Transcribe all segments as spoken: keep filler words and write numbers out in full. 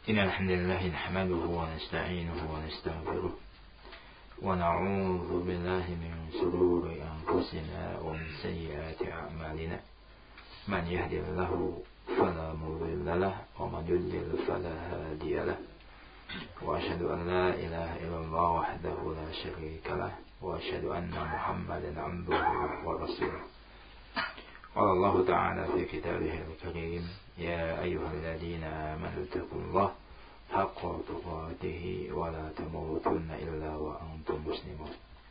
إن الحمد لله نحمده ونستعينه ونستغفره ونعوذ بالله من شرور أنفسنا ومن سيئات أعمالنا من يهد الله فلا مضل له ومن يضلل فلا هادي له وأشهد أن لا إله إلا الله وحده لا شريك له وأشهد أن محمدا عبده ورسوله. قال الله تعالى في كتابه الكريم: يا أيها الذين آمنوا اتقوا الله حق تقاته ولا تموتن إلا وأنتم مسلمون.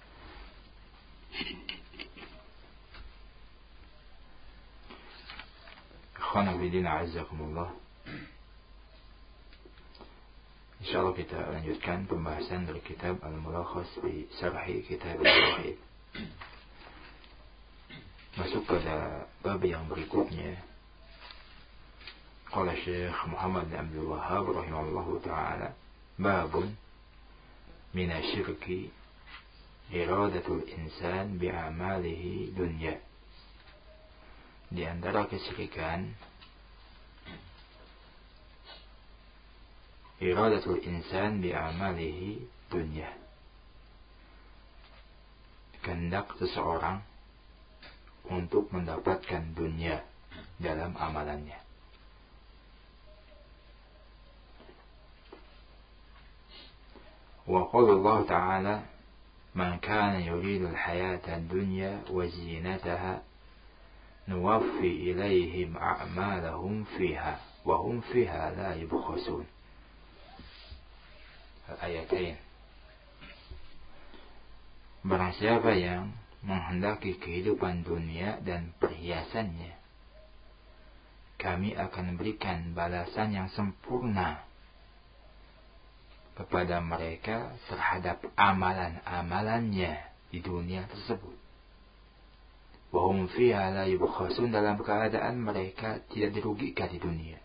Ikhwan fillah a'azzakumullah. Insyaallah kita lanjutkan pembahasan dari kitab Al-Mulakhas fi Syarhi Kitab At-Tauhid. Masuk pada bab yang berikutnya. Qala Syekh Muhammad bin Abdul Wahhab rahimahullahu taala, babun min asy-syirki iradatul insan bi'amalihi dunya. Di antara kesyirikan iradatul insan bi'amalihi dunya, kehendak seseorang untuk mendapatkan dunia dalam amalannya. Wa qala Allah Ta'ala: "Man kana yuridu al-hayata ad-dunya wa zinataha nuwaffi ilaihim a'malahum fiha wa hum fiha la yubkhasun." Al-ayatain. Barang siapa yang menghendaki kehidupan dunia dan perhiasannya, kami akan berikan balasan yang sempurna kepada mereka terhadap amalan-amalannya di dunia tersebut. Wa hum fiha la yubkhasun, dalam keadaan mereka tidak dirugikan di dunia.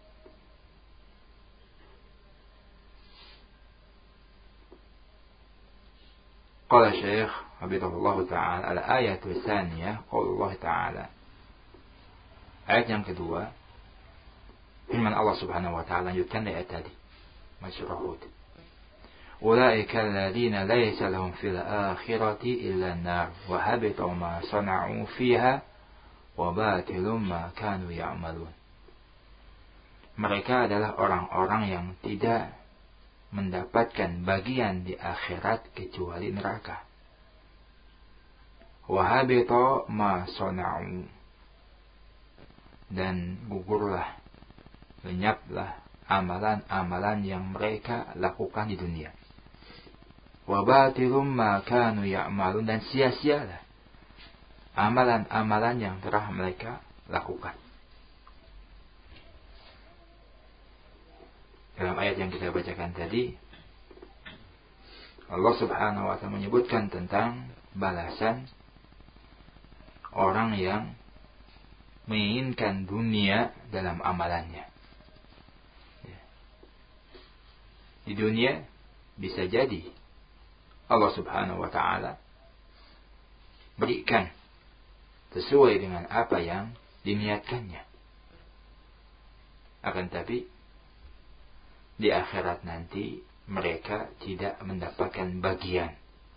Qala Syekh Habibullah Ta'ala al-ayatul tsaniyah, qala Allah Ta'ala. Ayat yang kedua, firman Allah Subhanahu wa taala lanjutkan ayat tadi, Surah Hud. Ulaika alladziina laysa lahum fil akhirati illa an-nar wa habita ma sana'u fiha wa batilun ma kanu ya'malun. Mereka adalah orang-orang yang tidak mendapatkan bagian di akhirat kecuali neraka. Wa habita ma sana'u, dan gugurlah, lenyaplah amalan-amalan yang mereka lakukan di dunia. Wa batilum ma kanu ya'malun, dan sia-sialah amalan-amalan yang telah mereka lakukan. Dalam ayat yang kita bacakan tadi, Allah Subhanahu wa taala menyebutkan tentang balasan orang yang menginginkan dunia dalam amalannya. Di dunia bisa jadi Allah Subhanahu wa taala berikan sesuai dengan apa yang diniatkannya. Akan tapi di akhirat nanti mereka tidak mendapatkan bagian.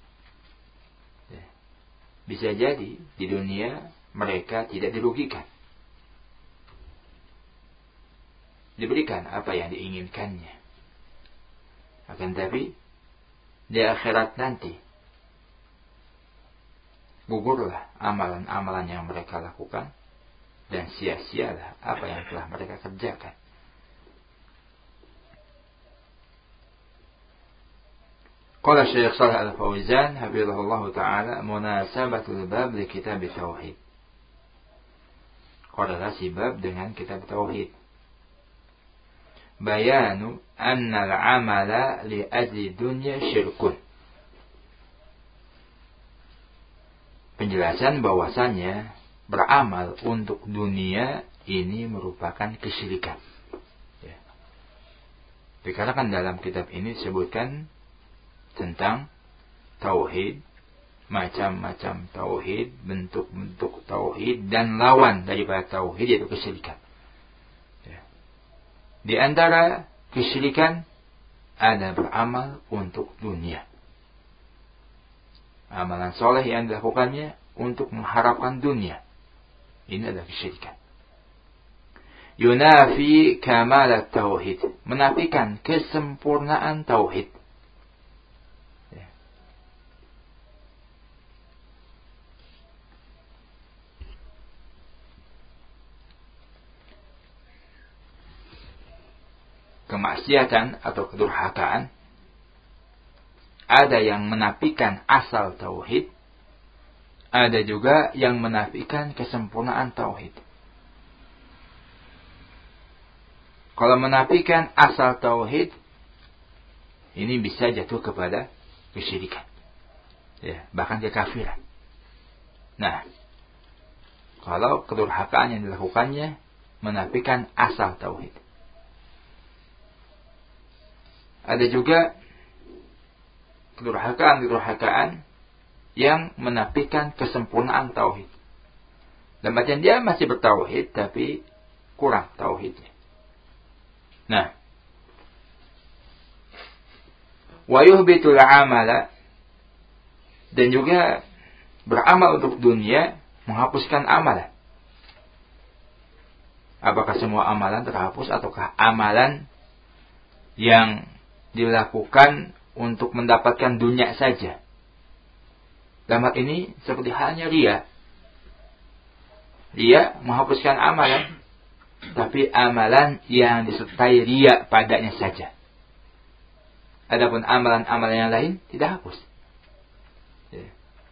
Bisa jadi di dunia mereka tidak dirugikan, diberikan apa yang diinginkannya. Akan tapi di akhirat nanti gugurlah amalan-amalan yang mereka lakukan dan sia-sialah apa yang telah mereka kerjakan. Qala Syekh Shalih Al-Fauzan hafizahullah taala, munasabatul bab li kitab tauhid. Korelasi bab dengan kitab tauhid. Bayanu anna al-amala li ajli dunya syirkun. Penjelasan bahwasannya beramal untuk dunia ini merupakan kesyirikan. Ya. Dikarenakan dalam kitab ini disebutkan tentang tauhid, macam-macam tauhid, bentuk-bentuk tauhid, dan lawan daripada tauhid yaitu kesyirikan. Ya. Di antara kesyirikan, ada beramal untuk dunia. Amalan soleh yang dilakukannya untuk mengharapkan dunia. Ini adalah kesyirikan. Yunafi kamalat tauhid, menafikan kesempurnaan tauhid. Ya. Kemaksiatan atau kedurhakaan, ada yang menafikan asal tauhid, ada juga yang menafikan kesempurnaan tauhid. Kalau menafikan asal tauhid, ini bisa jatuh kepada kesyirikan. Ya, bahkan kekafiran. Nah, kalau kedurhakaan yang dilakukannya menafikan asal tauhid. Ada juga kedurhakaan-kedurhakaan yang menafikan kesempurnaan tauhid. Dan artian dia masih bertauhid tapi kurang tauhidnya. Nah, wa yuhbitul amala, dan juga beramal untuk dunia menghapuskan amalan. Apakah semua amalan terhapus ataukah amalan yang dilakukan untuk mendapatkan dunia saja? Dalam hal ini seperti halnya riya. Riya menghapuskan amalan, tapi amalan yang disertai riya padanya saja. Adapun amalan-amalan yang lain tidak hapus. Ya.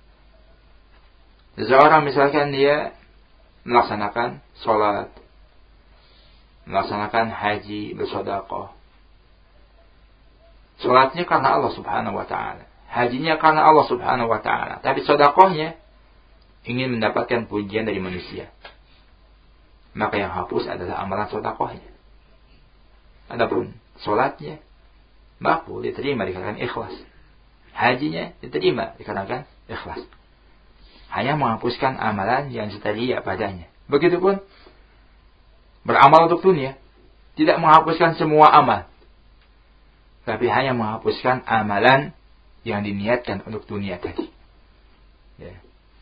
Seseorang misalkan dia melaksanakan sholat, melaksanakan haji, bersedekah. Sholatnya karena Allah Subhanahu wa Ta'ala, hajinya karena Allah Subhanahu wa Ta'ala, tapi sedekahnya ingin mendapatkan pujian dari manusia. Maka yang hapus adalah amalan sedekahnya. Adapun sholatnya makbul, diterima dikarenakan ikhlas. Hajinya diterima dikarenakan ikhlas. Hanya menghapuskan amalan yang disertai padanya. Begitupun beramal untuk dunia, tidak menghapuskan semua amal, tapi hanya menghapuskan amalan yang diniatkan untuk dunia tadi. Ya.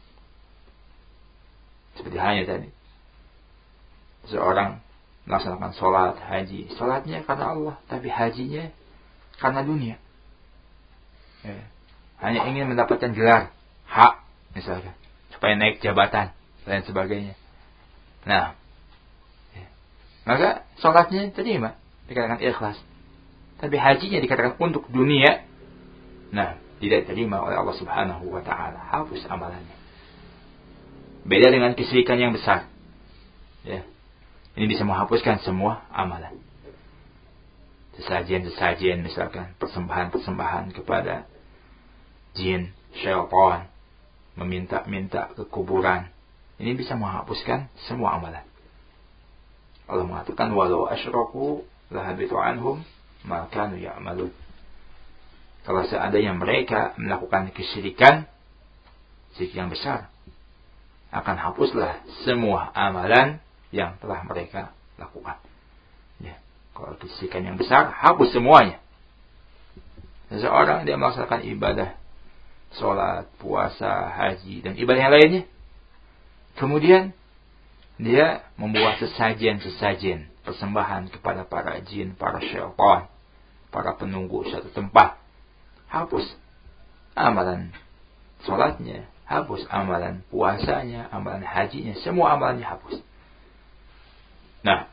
Seperti halnya tadi, seorang melaksanakan sholat, haji. Sholatnya karena Allah, tapi hajinya karena dunia. Ya. Hanya ingin mendapatkan gelar, hak misalkan, supaya naik jabatan, dan sebagainya. Nah, ya. Maka sholatnya terima dikatakan ikhlas, tapi hajinya dikatakan untuk dunia. Nah, tidak terima oleh Allah Subhanahu wa Ta'ala. Hapus amalannya. Beda dengan kesyirikan yang besar. Ya. Ini bisa menghapuskan semua amalan. Sesajian-sesajian misalkan, persembahan-persembahan kepada jin, syaitan, meminta-minta ke kuburan. Ini bisa menghapuskan semua amalan. Allah mengatakan, walau asyraku lahabitu anhum ma kanu ya'malun. Kalau seandainya mereka melakukan kesyirikan, syirik yang besar, akan hapuslah semua amalan yang telah mereka lakukan. Ya, kalau kesyirikan yang besar, hapus semuanya. Seseorang dia melaksanakan ibadah, sholat, puasa, haji, dan ibadah yang lainnya. Kemudian dia membuat sesajian-sesajian, persembahan kepada para jin, para syaitan, para penunggu suatu tempat. Hapus amalan sholatnya, hapus amalan puasanya, amalan hajinya, semua amalannya hapus. Nah,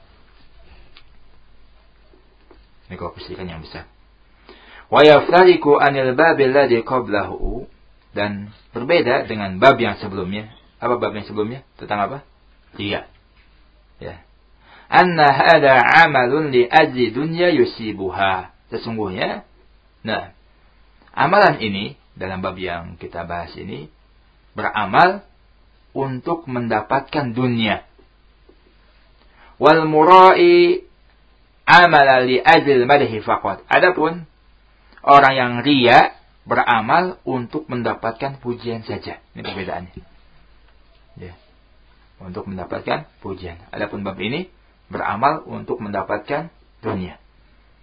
ini kalau kesyirikan yang besar. Wa yaftariku anil babil ladzi qablahu, dan berbeda dengan bab yang sebelumnya. Apa bab yang sebelumnya? Tentang apa? Riya. Ya. Anna hada amalun li ajli dunya yusibuha. Sesungguhnya, nah, amalan ini dalam bab yang kita bahas ini beramal untuk mendapatkan dunia. Wal murai amala li ajli madhi faqat. Adapun orang yang riya beramal untuk mendapatkan pujian saja. Ini perbedaannya. Ya. Untuk mendapatkan pujian. Adapun bab ini beramal untuk mendapatkan dunia.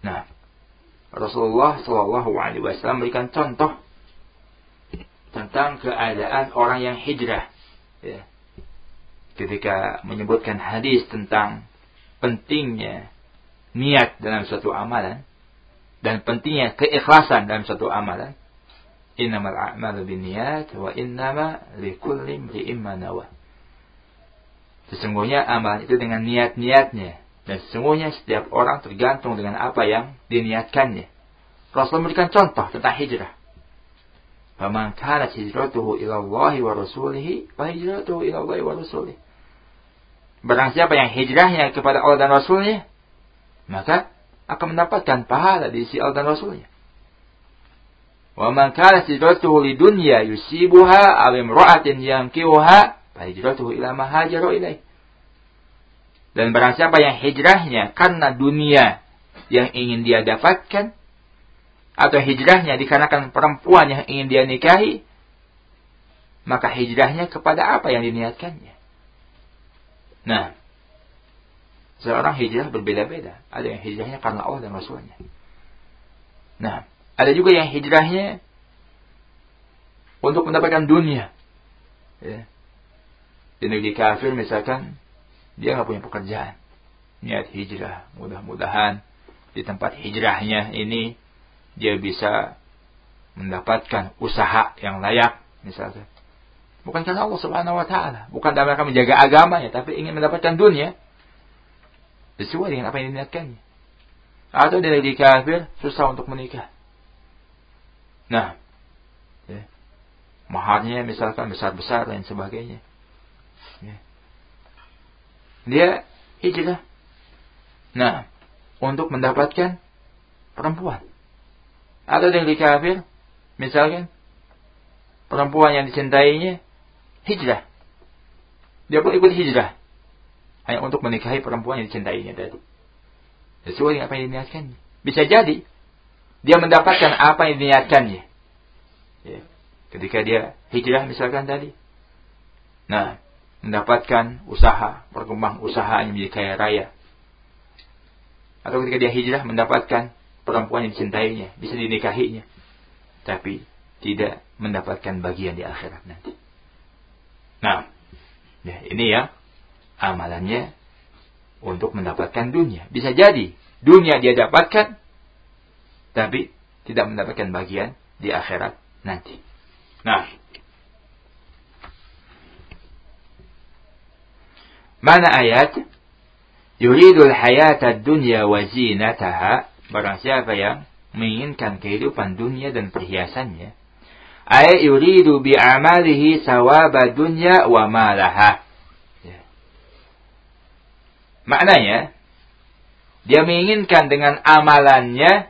Nah, Rasulullah Shallallahu Alaihi Wasallam memberikan contoh tentang keadaan orang yang hijrah. Ya. Ketika menyebutkan hadis tentang pentingnya niat dalam suatu amalan dan pentingnya keikhlasan dalam suatu amalan. Innamal a'malu binniyat wa innama likulli imri'in ma nawa. Sesungguhnya amalan itu dengan niat-niatnya, dan sesungguhnya setiap orang tergantung dengan apa yang diniatkannya. Rasul memberikan contoh tentang hijrah. Faman kanat hijratuhu ila Allah wa rasulihi fa hijratuhu ila Allah wa rasulihi. Barang siapa yang hijrahnya kepada Allah dan Rasulnya, maka akan mendapatkan pahala di sisi Allah dan Rasulnya. Wa man kanat hijratuhu lidunya yusibuha aw imra'atin yankihuha fa hijratuhu ila ma hajara ilaih. Dan barang siapa yang hijrahnya karena dunia yang ingin dia dapatkan, atau hijrahnya dikarenakan perempuan yang ingin dia nikahi, maka hijrahnya kepada apa yang diniatkannya. Nah, seorang hijrah berbeda-beda. Ada yang hijrahnya karena Allah dan Rasulnya. Nah, ada juga yang hijrahnya untuk mendapatkan dunia. Ya. Di negeri kafir misalkan, dia nggak punya pekerjaan. Niat hijrah, mudah-mudahan di tempat hijrahnya ini dia bisa mendapatkan usaha yang layak, misalkan. Bukan karena Allah Subhanahu wa taala, bukan dalam rangka menjaga agamanya, tapi ingin mendapatkan dunia sesuai dengan apa yang diniatkannya. Atau dari negeri kafir susah untuk menikah. Nah, ya, maharnya misalkan besar-besar dan sebagainya. Ya. Dia hijrah. Nah, untuk mendapatkan perempuan. Atau dari kafir, misalkan perempuan yang dicintainya hijrah. Dia pun ikut hijrah hanya untuk menikahi perempuan yang dicintainya tadi. Sesuai dengan apa yang diniatkannya. Bisa jadi dia mendapatkan apa yang diniatkannya. Ya. Ketika dia hijrah misalkan tadi. Nah, mendapatkan usaha, berkembang usahanya menjadi kaya raya. Atau ketika dia hijrah mendapatkan perempuan yang dicintainya, bisa dinikahinya, tapi tidak mendapatkan bagian di akhirat nanti. Nah, ya, ini ya amalannya untuk mendapatkan dunia. Bisa jadi dunia dia dapatkan, tapi tidak mendapatkan bagian di akhirat nanti. Nah, mana ayat? Yuridul hayata dunya wa zinataha. Barang siapa yang menginginkan kehidupan dunia dan perhiasannya, ay yuridu bi'amalihi sawaba dunya wa malaha. Ya. Maknanya, dia menginginkan dengan amalannya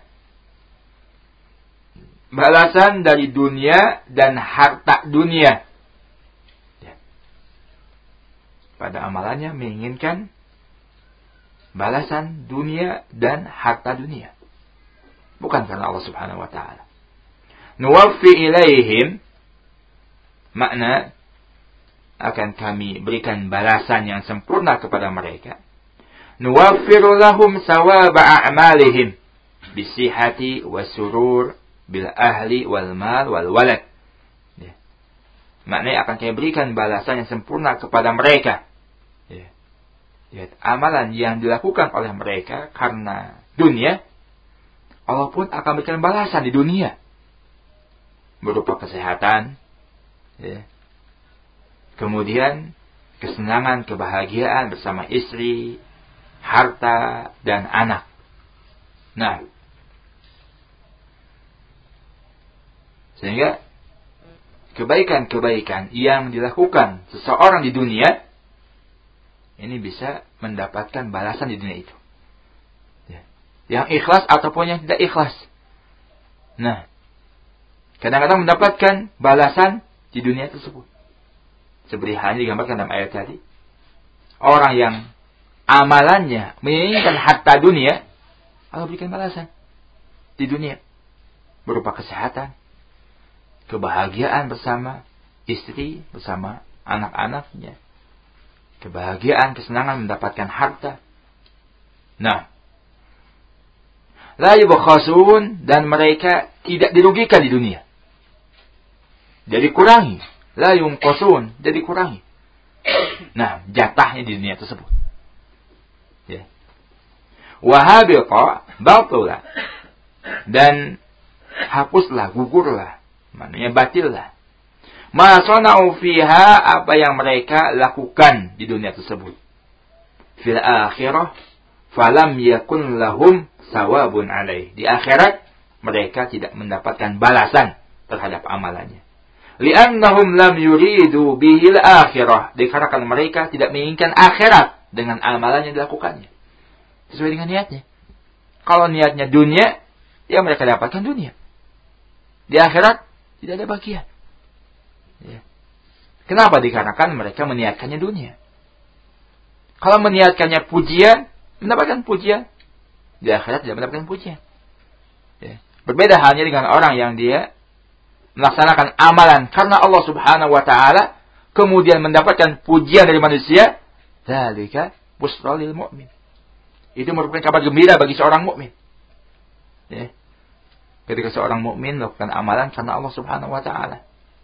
balasan dari dunia dan harta dunia. Ya. Pada amalannya menginginkan balasan dunia dan harta dunia. Bukan karena Allah Subhanahu wa taala. Nuwaffi ilaihim, makna akan kami berikan balasan yang sempurna kepada mereka. Nuwaffiru lahum sawaba a'malihim bisihhati wasurur bil ahli wal mal wal walad. Ya. Maknanya akan kami berikan balasan yang sempurna kepada mereka. Ya. Ya, amalan yang dilakukan oleh mereka karena dunia, Allah pun akan berikan balasan di dunia berupa kesehatan, ya. Kemudian kesenangan, kebahagiaan bersama istri, harta dan anak. Nah, sehingga kebaikan-kebaikan yang dilakukan seseorang di dunia ini bisa mendapatkan balasan di dunia itu. Ya. Yang ikhlas ataupun yang tidak ikhlas. Nah, kadang-kadang mendapatkan balasan di dunia tersebut. Seperti halnya digambarkan dalam ayat tadi. Orang yang amalannya menginginkan harta dunia, Allah berikan balasan di dunia. Berupa kesehatan, kebahagiaan bersama istri, bersama anak-anaknya. Kebahagiaan, kesenangan mendapatkan harta. Nah, La yubkhasun, dan mereka tidak dirugikan di dunia. Jadi kurangi. La yunqasun, jadi kurangi. Nah, jatahnya di dunia tersebut. Ya. Wa habita batula, dan hapuslah, gugurlah, maknanya batillah. Ma sana'u fiha, apa yang mereka lakukan di dunia tersebut. Fil akhirah falam yakun lahum sawabun alaih. Di akhirat mereka tidak mendapatkan balasan terhadap amalannya. Li'annahum lam yuridu bihil akhirah, dikarenakan mereka tidak menginginkan akhirat dengan amalan yang dilakukannya. Sesuai dengan niatnya. Kalau niatnya dunia, ya mereka dapatkan dunia. Di akhirat tidak ada bagian. Ya. Kenapa? Dikarenakan mereka meniatkannya dunia. Kalau meniatkannya pujian, mendapatkan pujian. Di akhirat tidak mendapatkan pujian. Ya. Berbeda halnya dengan orang yang dia melaksanakan amalan karena Allah Subhanahu wa taala, kemudian mendapatkan pujian dari manusia. Dzalika busra lil mu'min. Itu merupakan kabar gembira bagi seorang mukmin. Ya. Ketika seorang mukmin melakukan amalan karena Allah Subhanahu wa taala,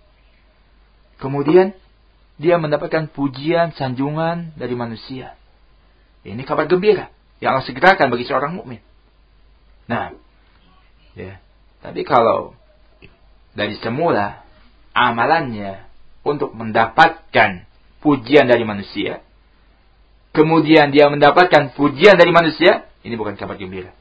kemudian dia mendapatkan pujian, sanjungan dari manusia. Ini kabar gembira yang harus segerakan bagi seorang mukmin. Nah, ya. Tapi kalau dari semula amalannya untuk mendapatkan pujian dari manusia, kemudian dia mendapatkan pujian dari manusia, ini bukan kabar gembira.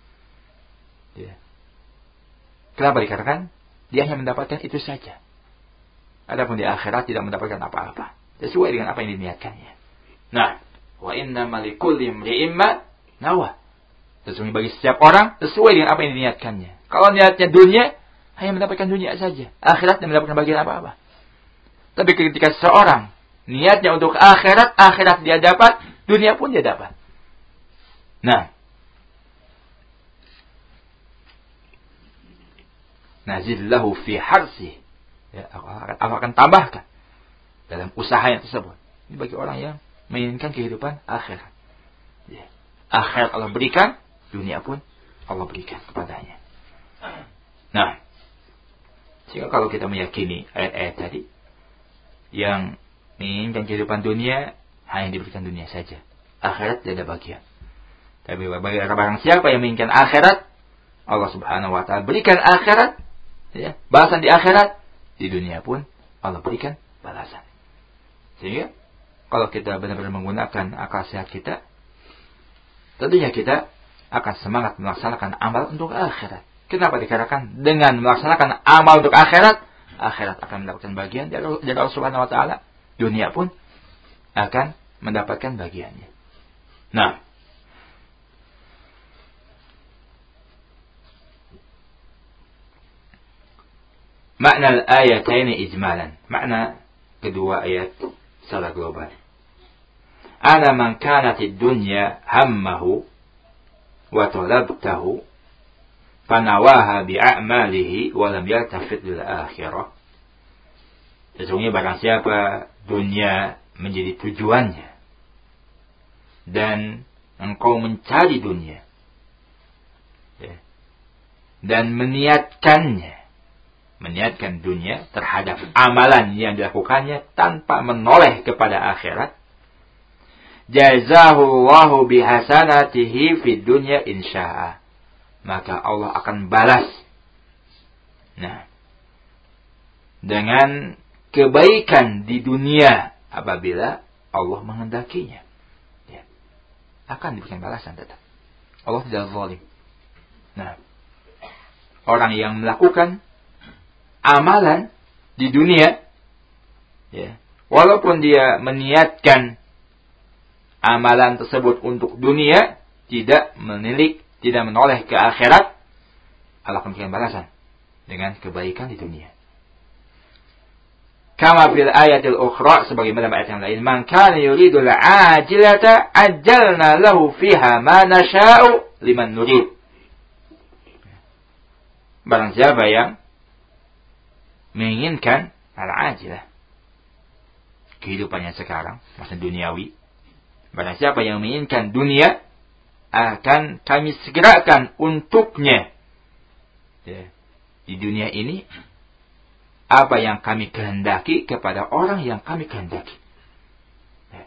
Ya. Kenapa? Dikarenakan dia hanya mendapatkan itu saja. Adapun di akhirat tidak mendapatkan apa-apa sesuai dengan apa yang diniatkannya. Nah, wa inna malikulli imri'in ma nawa. Sesungguhnya bagi setiap orang sesuai dengan apa yang diniatkannya. Kalau niatnya dunia, hanya mendapatkan dunia saja. Akhirat tidak mendapatkan bagian apa-apa. Tapi ketika seorang niatnya untuk akhirat, akhirat dia dapat, dunia pun dia dapat. Nah, nazillahu fi harsi, ya, aku akan, aku akan tambahkan dalam usahanya tersebut. Ini bagi orang yang menginginkan kehidupan akhirat. Ya. Akhirat Allah berikan, dunia pun Allah berikan kepadanya. Nah, sehingga kalau kita meyakini ayat-ayat tadi yang menginginkan kehidupan dunia, hanya diberikan dunia saja. Akhirat tidak ada bagian. Tapi bagi barang siapa yang menginginkan akhirat, Allah Subhanahu wa taala berikan akhirat, ya, balasan di akhirat, di dunia pun Allah berikan balasan. Sehingga kalau kita benar-benar menggunakan akal sehat kita, tentunya kita akan semangat melaksanakan amal untuk akhirat. Kenapa? Dikarenakan dengan melaksanakan amal untuk akhirat, akhirat akan mendapatkan bagian dari Allah Subhanahu wa taala, dunia pun akan mendapatkan bagiannya. Nah, makna al-ayataini ijmalan. Makna kedua ayat secara global. Ana man kanatid dunya hammahu wa talabtahu fanawaha bi'a'malihi wa lam yaltafit lil akhirah. Sesungguhnya barang siapa dunia menjadi tujuannya dan engkau mencari dunia, ya, dan meniatkannya, meniatkan dunia terhadap amalan yang dilakukannya tanpa menoleh kepada akhirat, jazahullahu bihasanatihi fid dunya insya'a, maka Allah akan balas, nah, dengan kebaikan di dunia apabila Allah menghendakinya, ya, akan diberikan balasan tetap. Allah tidak zalim. Nah, orang yang melakukan amalan di dunia, ya, walaupun dia meniatkan amalan tersebut untuk dunia, tidak menilik, tidak menoleh ke akhirat, Allah akan memberikan balasan dengan kebaikan di dunia. Kama fil ayatil ukhra, sebagaimana ayat yang lain, man kana yuridul ajilata ajjalna lahu fiha ma nasha'u liman nurid. Barang siapa yang menginginkan al-ajilah, kehidupannya sekarang, masa duniawi, barang siapa yang menginginkan dunia, akan kami segerakan untuknya ya, di dunia ini apa yang kami kehendaki kepada orang yang kami kehendaki. Ya.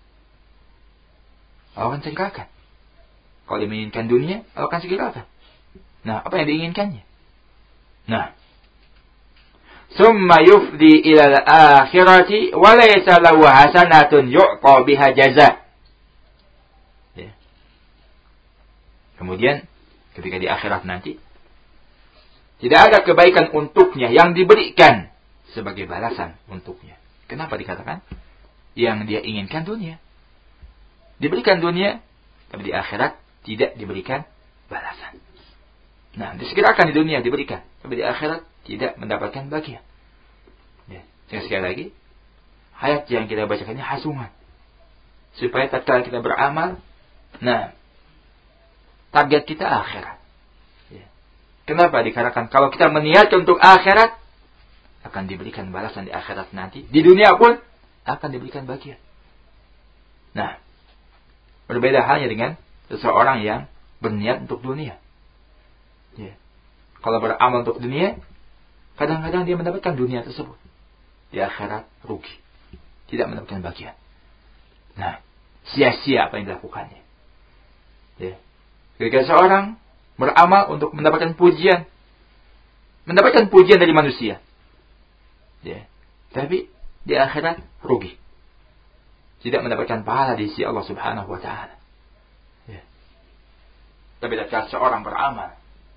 Allah akan segerakan. Kalau dia menginginkan dunia, Allah akan segerakan. Nah, apa yang diinginkannya? Nah, summa yufdi ilal akhirati wa laysa lahu hasanatun yu'ta biha jaza. Ya. Kemudian ketika di akhirat nanti tidak ada kebaikan untuknya yang diberikan sebagai balasan untuknya. Kenapa dikatakan yang dia inginkan dunia? Diberikan dunia, tapi di akhirat tidak diberikan balasan. Nah, disegerakan di dunia diberikan, tapi di akhirat tidak mendapatkan bagian. Ya. Sekali lagi, ayat yang kita bacakannya hasungan. Supaya tatkala kita beramal, nah, target kita akhirat. Ya. Kenapa dikatakan kalau kita meniatkan untuk akhirat, akan diberikan balasan di akhirat nanti. Di dunia pun akan diberikan bagian. Nah, berbeda halnya dengan seseorang yang berniat untuk dunia. Ya. Kalau beramal untuk dunia, kadang-kadang dia mendapatkan dunia tersebut. Di akhirat rugi. Tidak mendapatkan bagian. Nah, sia-sia apa yang dilakukannya. Ya. Ketika seorang beramal untuk mendapatkan pujian. Mendapatkan pujian dari manusia. Ya. Tapi di akhirat rugi. Tidak mendapatkan pahala di sisi Allah Subhanahu wa taala. Ya. Tapi ketika seorang beramal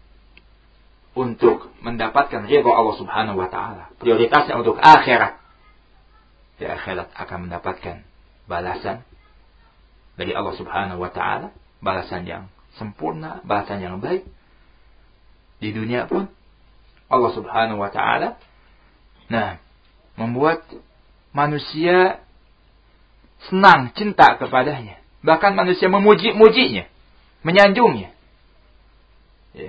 untuk mendapatkan ridha Allah Subhanahu wa taala, prioritasnya untuk akhirat. Di akhirat akan mendapatkan balasan dari Allah Subhanahu wa taala, balasan yang sempurna, balasan yang baik. Di dunia pun Allah Subhanahu wa taala nah, membuat manusia senang, cinta kepadanya. Bahkan manusia memuji-mujinya, menyanjungnya. Ya.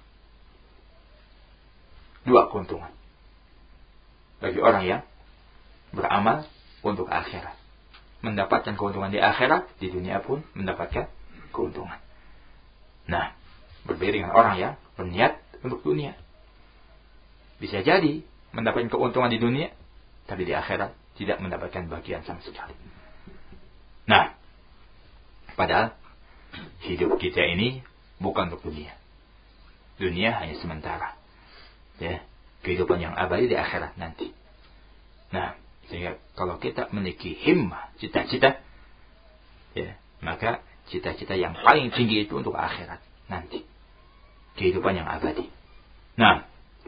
Dua keuntungan bagi orang yang beramal untuk akhirat. Mendapatkan keuntungan di akhirat, di dunia pun mendapatkan keuntungan. Nah, berbeda dengan orang yang berniat untuk dunia. Bisa jadi mendapatkan keuntungan di dunia, tapi di akhirat tidak mendapatkan bagian sama sekali. Nah, padahal hidup kita ini bukan untuk dunia. Dunia hanya sementara. Ya, kehidupan yang abadi di akhirat nanti. Nah, sehingga kalau kita memiliki himmah, cita-cita, ya, maka cita-cita yang paling tinggi itu untuk akhirat nanti. Kehidupan yang abadi. Nah,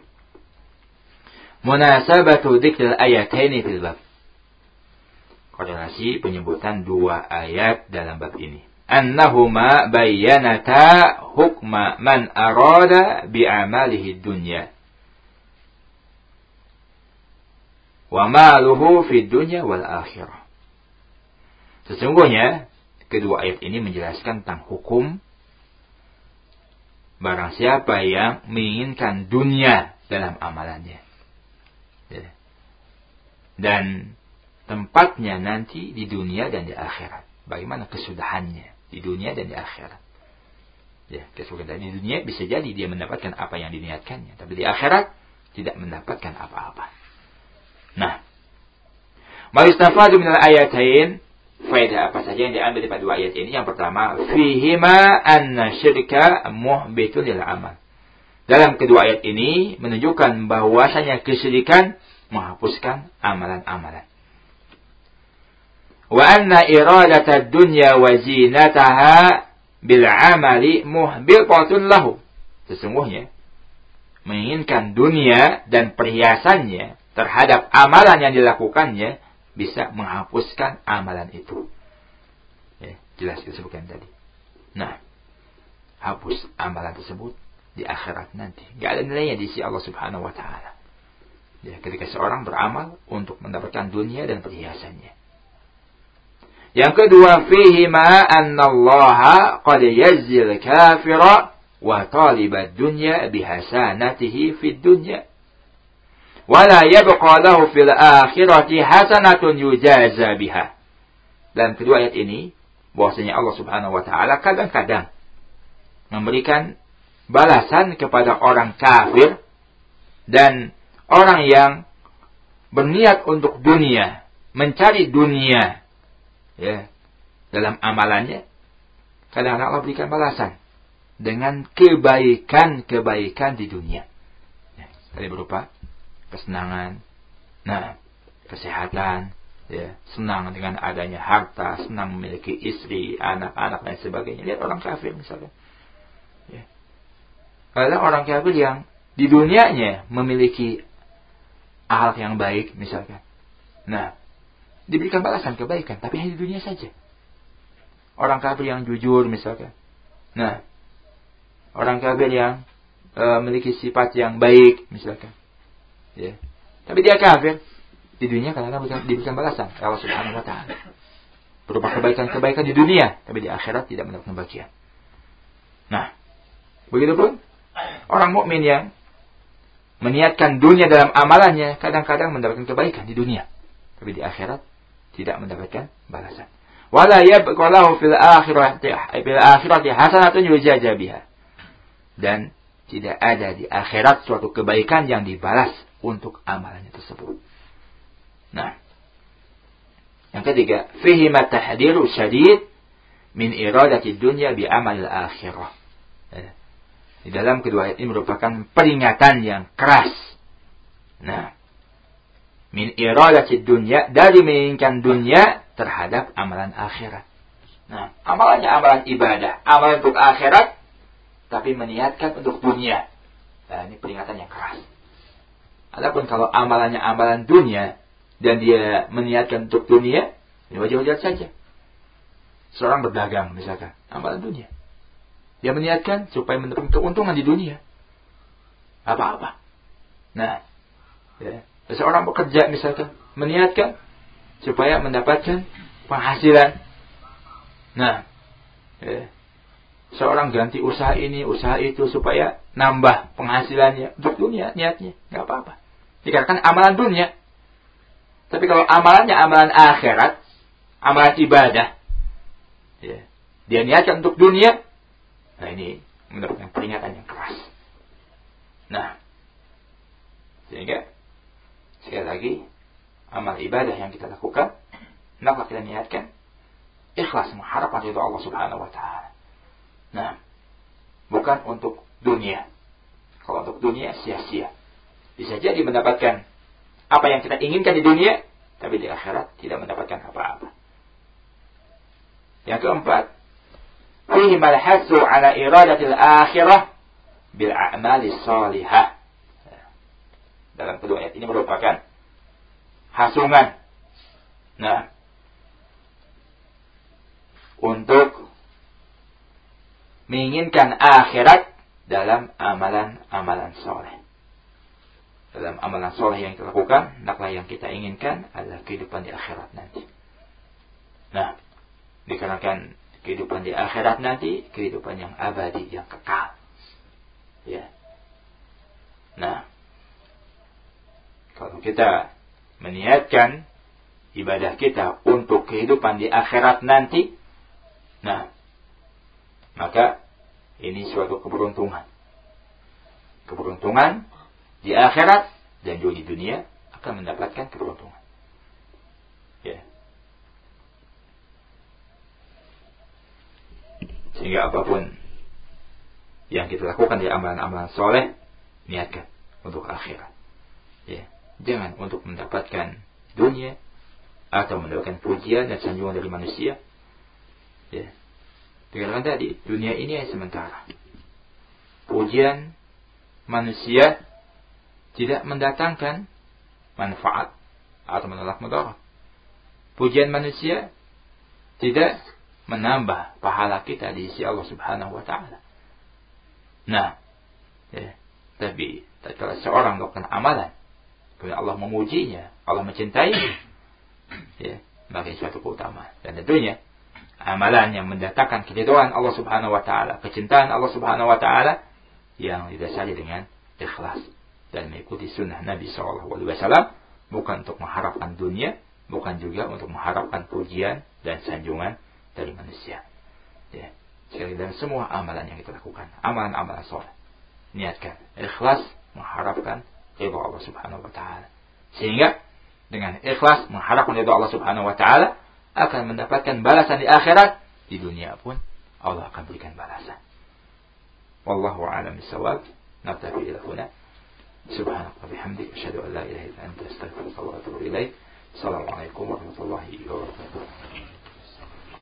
munasabatu dzikril ayataini fil bab. Korelasi penyebutan dua ayat dalam bab ini. Annahuma bayyanata hukma man arada bi'amalihi dunya. Wa maluhu fid dunya wal akhirah. Sesungguhnya kedua ayat ini menjelaskan tentang hukum barang siapa yang menginginkan dunia dalam amalannya. Ya. Dan tempatnya nanti di dunia dan di akhirat. Bagaimana kesudahannya di dunia dan di akhirat. Ya, kesudahan di dunia bisa jadi dia mendapatkan apa yang diniatkannya, tapi di akhirat tidak mendapatkan apa-apa. Nah, ma'istafadu minal ayatain, faedah apa saja yang diambil dari dua ayat ini? Yang pertama, fihima anna syirka muhbitun lil amal. Dalam kedua ayat ini menunjukkan bahwasanya kesyirikan menghapuskan amalan-amalan. Wa anna iradata dunya wa zinataha bil amali muhbitatun lahu. Sesungguhnya menginginkan dunia dan perhiasannya terhadap amalan yang dilakukannya bisa menghapuskan amalan itu. Ya, jelas disebutkan tadi. Nah, hapus amalan tersebut di akhirat nanti. Gak ada nilainya di sisi Allah Subhanahu wa taala. Ya, ketika seorang beramal untuk mendapatkan dunia dan perhiasannya. Yang kedua, fihi ma annallaha qad yazzil kafira wa talibad dunya bihasanatihi fid dunya. Wala yabqa lahu fil akhirati hasanatun yujaza biha. Dalam kedua ayat ini bahwasanya Allah Subhanahu wa taala kadang-kadang memberikan balasan kepada orang kafir dan orang yang berniat untuk dunia, mencari dunia ya dalam amalannya. Kadang-kadang Allah berikan balasan dengan kebaikan-kebaikan di dunia. Ya, tadi berupa kesenangan, nah, kesehatan, ya, senang dengan adanya harta, senang memiliki istri, anak-anak dan sebagainya. Lihat orang kafir misalnya. Ya. Ada orang kafir yang di dunianya memiliki akhlak yang baik misalkan. Nah, diberikan balasan kebaikan, tapi hanya di dunia saja. Orang kafir yang jujur misalkan. Nah, orang kafir yang e, memiliki sifat yang baik misalkan. Ya. Tapi dia kafir. Di dunia kadang-kadang diberikan balasan Allah Subhanahu wa taala. Berupa kebaikan-kebaikan di dunia, tapi di akhirat tidak mendapatkan bagian. Nah, begitupun orang mukmin yang meniatkan dunia dalam amalannya, kadang-kadang mendapatkan kebaikan di dunia, tapi di akhirat tidak mendapatkan balasan. Wala yabqa lahu fil akhirati fil akhirati hasanatun yujaza biha. Dan tidak ada di akhirat suatu kebaikan yang dibalas untuk amalannya tersebut. Nah, yang ketiga, fihi ma tahdiru syadid min iradati dunya bi amal al-akhirah. Di dalam kedua ayat ini merupakan peringatan yang keras. Nah, min iradati dunya, dari menginginkan dunia terhadap amalan akhirat. Nah, amalannya amalan ibadah, amalan untuk akhirat, tapi meniatkan untuk dunia. Nah, ini peringatan yang keras. Adapun kalau amalannya amalan dunia dan dia meniatkan untuk dunia, ini wajar-wajar saja. Seorang berdagang misalkan, amalan dunia. Dia meniatkan supaya mendapatkan keuntungan di dunia. Apa-apa. Nah, ya. Seorang bekerja misalkan, meniatkan supaya mendapatkan penghasilan. Nah, ya. Seorang ganti usaha ini, usaha itu supaya nambah penghasilannya untuk dunia, niatnya, nggak apa-apa. Dikatakan amalan dunia. Tapi kalau amalannya amalan akhirat, amalan ibadah, ya, dia niatkan untuk dunia, nah ini mendapatkan peringatan yang keras. Nah, sehingga sekali lagi amal ibadah yang kita lakukan, hendaklah kita niatkan ikhlas mengharapkan ridha Allah Subhanahu wa taala. Nah, bukan untuk dunia. Kalau untuk dunia sia-sia. Bisa jadi mendapatkan apa yang kita inginkan di dunia, tapi di akhirat tidak mendapatkan apa-apa. Yang keempat, fihi malhasu ala iradatil akhirah bil a'mali salihah. Dalam kedua ayat ini merupakan hasungan. Nah, untuk menginginkan akhirat dalam amalan-amalan soleh. Dalam amalan soleh yang kita lakukan, hendaklah yang kita inginkan adalah kehidupan di akhirat nanti. Nah, dikarenakan kehidupan di akhirat nanti, kehidupan yang abadi, yang kekal. Ya. Nah, kalau kita meniatkan ibadah kita untuk kehidupan di akhirat nanti, nah, maka ini suatu keberuntungan. Keberuntungan di akhirat dan juga di dunia akan mendapatkan keberuntungan. Ya. Sehingga apapun yang kita lakukan di amalan-amalan soleh, niatkan untuk akhirat. Ya. Jangan untuk mendapatkan dunia atau mendapatkan pujian dan sanjungan dari manusia. Ya. Dikatakan tadi, dunia ini yang sementara. Pujian manusia tidak mendatangkan manfaat atau menolak mudarat. Pujian manusia tidak menambah pahala kita di sisi Allah Subhanahu wa taala. Nah, ya, tapi tatkala seorang melakukan amalan, kemudian Allah memujinya, Allah mencintainya, ya, maka itu suatu keutamaan. Dan tentunya amalan yang mendatangkan keridhaan Allah Subhanahu wa taala, kecintaan Allah Subhanahu wa taala yang didasari dengan ikhlas dan mengikuti sunnah Nabi shallallahu alaihi wasallam, bukan untuk mengharapkan dunia, bukan juga untuk mengharapkan pujian dan sanjungan dari manusia. Ya. Sekali dan semua amalan yang kita lakukan, amalan-amalan soleh, niatkan ikhlas mengharapkan ridha Allah Subhanahu wa taala. Sehingga dengan ikhlas mengharapkan ridha Allah Subhanahu wa taala akan mendapatkan balasan di akhirat, di dunia pun Allah akan berikan balasan. Wallahu a'lam bissawab. Naktafi ila huna. Subhanaka wa bihamdika asyhadu an la ilaha illa anta astaghfiruka wa atubu ilaik. Assalamualaikum warahmatullahi wabarakatuh.